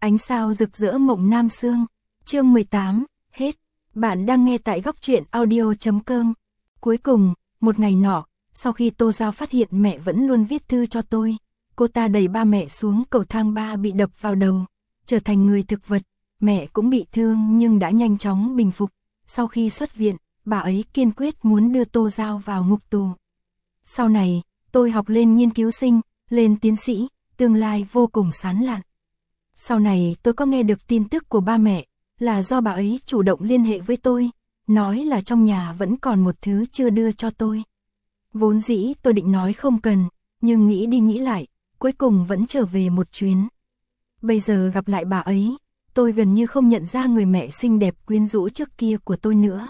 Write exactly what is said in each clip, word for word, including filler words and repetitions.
Ánh sao rực rỡ mộng Nam Sương. Chương mười tám, hết. Bạn đang nghe tại góc truyện audio chấm com. Cuối cùng, một ngày nọ, sau khi Tô Giao phát hiện mẹ vẫn luôn viết thư cho tôi, cô ta đẩy ba mẹ xuống cầu thang ba bị đập vào đầu, trở thành người thực vật. Mẹ cũng bị thương nhưng đã nhanh chóng bình phục. Sau khi xuất viện, bà ấy kiên quyết muốn đưa Tô Giao vào ngục tù. Sau này, tôi học lên nghiên cứu sinh, lên tiến sĩ, tương lai vô cùng sáng lạn. Sau này tôi có nghe được tin tức của ba mẹ, là do bà ấy chủ động liên hệ với tôi, nói là trong nhà vẫn còn một thứ chưa đưa cho tôi. Vốn dĩ tôi định nói không cần, nhưng nghĩ đi nghĩ lại, cuối cùng vẫn trở về một chuyến. Bây giờ gặp lại bà ấy, tôi gần như không nhận ra người mẹ xinh đẹp quyến rũ trước kia của tôi nữa.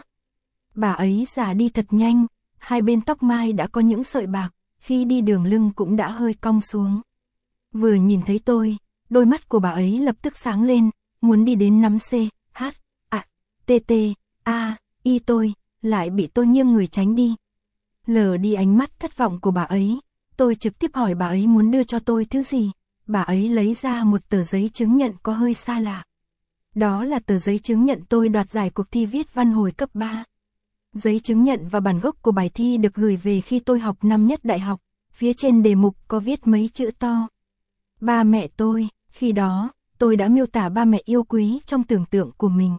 Bà ấy già đi thật nhanh, hai bên tóc mai đã có những sợi bạc, khi đi đường lưng cũng đã hơi cong xuống. Vừa nhìn thấy tôi, đôi mắt của bà ấy lập tức sáng lên, muốn đi đến nắm C, H, A, T, T, A, Y tôi, lại bị tôi nghiêng người tránh đi. Lờ đi ánh mắt thất vọng của bà ấy, tôi trực tiếp hỏi bà ấy muốn đưa cho tôi thứ gì. Bà ấy lấy ra một tờ giấy chứng nhận có hơi xa lạ. Đó là tờ giấy chứng nhận tôi đoạt giải cuộc thi viết văn hồi cấp ba. Giấy chứng nhận và bản gốc của bài thi được gửi về khi tôi học năm nhất đại học, phía trên đề mục có viết mấy chữ to. Ba mẹ tôi, khi đó, tôi đã miêu tả ba mẹ yêu quý trong tưởng tượng của mình.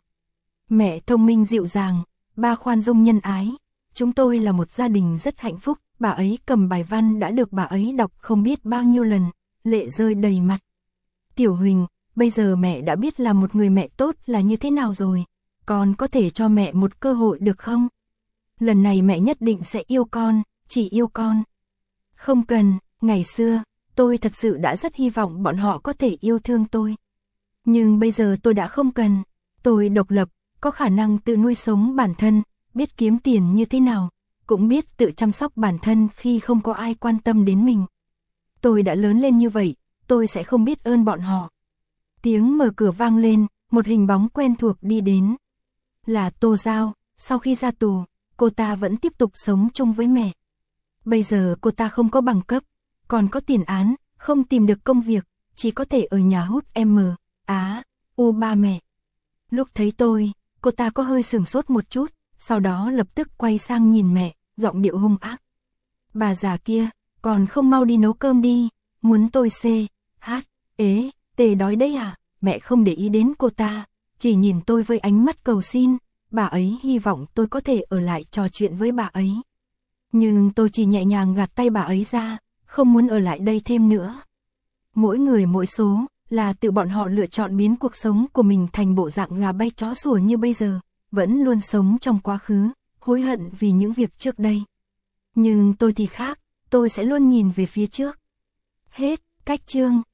Mẹ thông minh dịu dàng, ba khoan dung nhân ái. Chúng tôi là một gia đình rất hạnh phúc. Bà ấy cầm bài văn đã được bà ấy đọc không biết bao nhiêu lần, lệ rơi đầy mặt. Tiểu Huỳnh, bây giờ mẹ đã biết là một người mẹ tốt là như thế nào rồi. Con có thể cho mẹ một cơ hội được không? Lần này mẹ nhất định sẽ yêu con, chỉ yêu con. Không cần, ngày xưa, tôi thật sự đã rất hy vọng bọn họ có thể yêu thương tôi. Nhưng bây giờ tôi đã không cần. Tôi độc lập, có khả năng tự nuôi sống bản thân, biết kiếm tiền như thế nào, cũng biết tự chăm sóc bản thân khi không có ai quan tâm đến mình. Tôi đã lớn lên như vậy, tôi sẽ không biết ơn bọn họ. Tiếng mở cửa vang lên, một hình bóng quen thuộc đi đến. Là Tô Giao, sau khi ra tù, cô ta vẫn tiếp tục sống chung với mẹ. Bây giờ cô ta không có bằng cấp, còn có tiền án, không tìm được công việc, chỉ có thể ở nhà hút M, Á, U ba mẹ. Lúc thấy tôi, cô ta có hơi sửng sốt một chút, sau đó lập tức quay sang nhìn mẹ, giọng điệu hung ác. Bà già kia, còn không mau đi nấu cơm đi, muốn tôi C, H, ế, tề đói đấy à? Mẹ không để ý đến cô ta, chỉ nhìn tôi với ánh mắt cầu xin. Bà ấy hy vọng tôi có thể ở lại trò chuyện với bà ấy. Nhưng tôi chỉ nhẹ nhàng gạt tay bà ấy ra, không muốn ở lại đây thêm nữa. Mỗi người mỗi số, là tự bọn họ lựa chọn biến cuộc sống của mình thành bộ dạng gà bay chó sủa như bây giờ, vẫn luôn sống trong quá khứ, hối hận vì những việc trước đây. Nhưng tôi thì khác, tôi sẽ luôn nhìn về phía trước. Hết, cách chương.